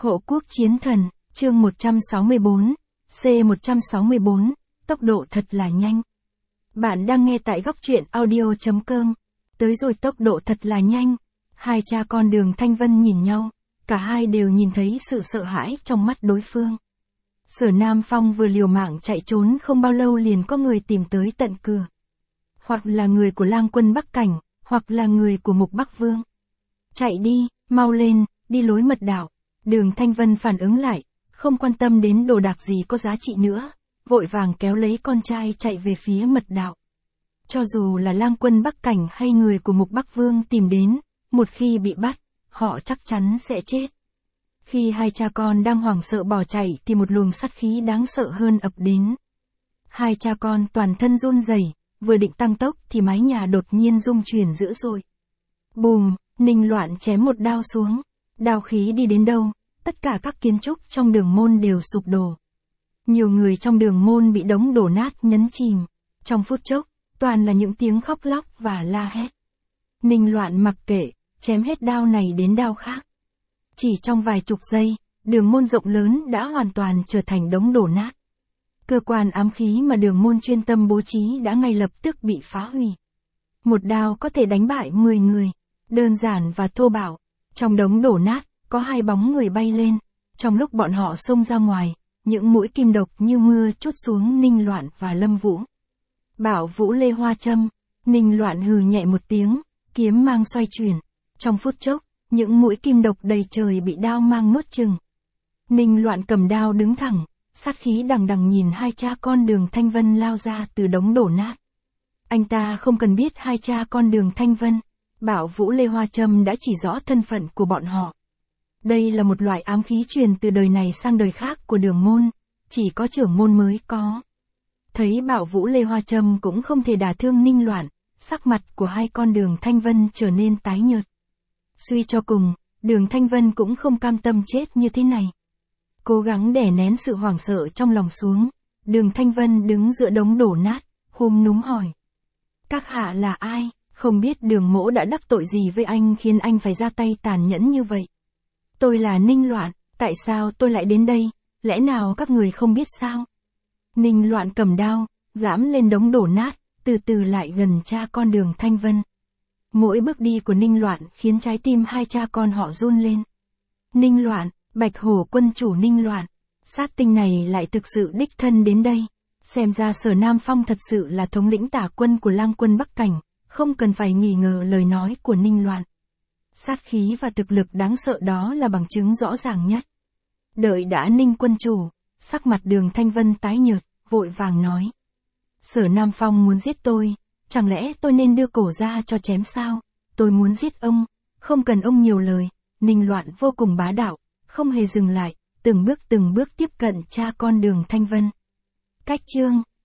Hộ quốc chiến thần, chương 164, C164, tốc độ thật là nhanh. Bạn đang nghe tại góc truyện audio.com. Tới rồi, tốc độ thật là nhanh. Hai cha con Đường Thanh Vân nhìn nhau, cả hai đều nhìn thấy sự sợ hãi trong mắt đối phương. Sở Nam Phong vừa liều mạng chạy trốn không bao lâu liền có người tìm tới tận cửa. Hoặc là người của Lang Quân Bắc Cảnh, hoặc là người của Mục Bắc Vương. Chạy đi, mau lên, đi lối mật đạo. Đường Thanh Vân phản ứng lại, không quan tâm đến đồ đạc gì có giá trị nữa, vội vàng kéo lấy con trai chạy về phía mật đạo. Cho dù là Lang Quân Bắc Cảnh hay người của Mục Bắc Vương tìm đến, một khi bị bắt, họ chắc chắn sẽ chết. Khi hai cha con đang hoảng sợ bỏ chạy thì một luồng sát khí đáng sợ hơn ập đến. Hai cha con toàn thân run rẩy, vừa định tăng tốc thì mái nhà đột nhiên rung chuyển dữ dội. Bùm, Ninh Loạn chém một đao xuống, đao khí đi đến đâu, tất cả các kiến trúc trong đường môn đều sụp đổ. Nhiều người trong đường môn bị đống đổ nát nhấn chìm, trong phút chốc, toàn là những tiếng khóc lóc và la hét. Ninh Loạn mặc kệ, chém hết đao này đến đao khác. Chỉ trong vài chục giây, đường môn rộng lớn đã hoàn toàn trở thành đống đổ nát. Cơ quan ám khí mà đường môn chuyên tâm bố trí đã ngay lập tức bị phá hủy. Một đao có thể đánh bại 10 người, đơn giản và thô bạo. Trong đống đổ nát, có hai bóng người bay lên. Trong lúc bọn họ xông ra ngoài, những mũi kim độc như mưa trút xuống Ninh Loạn và Lâm Vũ. Bảo Vũ Lê Hoa Châm, Ninh Loạn hừ nhẹ một tiếng, kiếm mang xoay chuyển. Trong phút chốc, những mũi kim độc đầy trời bị đao mang nuốt chừng. Ninh Loạn cầm đao đứng thẳng, sát khí đằng đằng nhìn hai cha con Đường Thanh Vân lao ra từ đống đổ nát. Anh ta không cần biết hai cha con Đường Thanh Vân, Bảo Vũ Lê Hoa Châm đã chỉ rõ thân phận của bọn họ. Đây là một loại ám khí truyền từ đời này sang đời khác của đường môn, chỉ có trưởng môn mới có. Thấy Bảo Vũ Lê Hoa Châm cũng không thể đả thương Ninh Loạn, sắc mặt của hai con Đường Thanh Vân trở nên tái nhợt. Suy cho cùng, Đường Thanh Vân cũng không cam tâm chết như thế này. Cố gắng đè nén sự hoảng sợ trong lòng xuống, Đường Thanh Vân đứng giữa đống đổ nát, khum núm hỏi. Các hạ là ai? Không biết Đường mỗ đã đắc tội gì với anh khiến anh phải ra tay tàn nhẫn như vậy? Tôi là Ninh Loạn, tại sao tôi lại đến đây, lẽ nào các người không biết sao? Ninh Loạn cầm đao, giẫm lên đống đổ nát, từ từ lại gần cha con Đường Thanh Vân. Mỗi bước đi của Ninh Loạn khiến trái tim hai cha con họ run lên. Ninh Loạn, Bạch Hổ quân chủ Ninh Loạn, sát tinh này lại thực sự đích thân đến đây. Xem ra Sở Nam Phong thật sự là thống lĩnh tả quân của Lang Quân Bắc Cảnh, không cần phải nghi ngờ lời nói của Ninh Loạn. Sát khí và thực lực đáng sợ đó là bằng chứng rõ ràng nhất. Đợi đã Ninh quân chủ, sắc mặt Đường Thanh Vân tái nhợt, vội vàng nói. Sở Nam Phong muốn giết tôi, chẳng lẽ tôi nên đưa cổ ra cho chém sao? Tôi muốn giết ông, không cần ông nhiều lời. Ninh Loạn vô cùng bá đạo, không hề dừng lại, từng bước tiếp cận cha con Đường Thanh Vân. Cách chương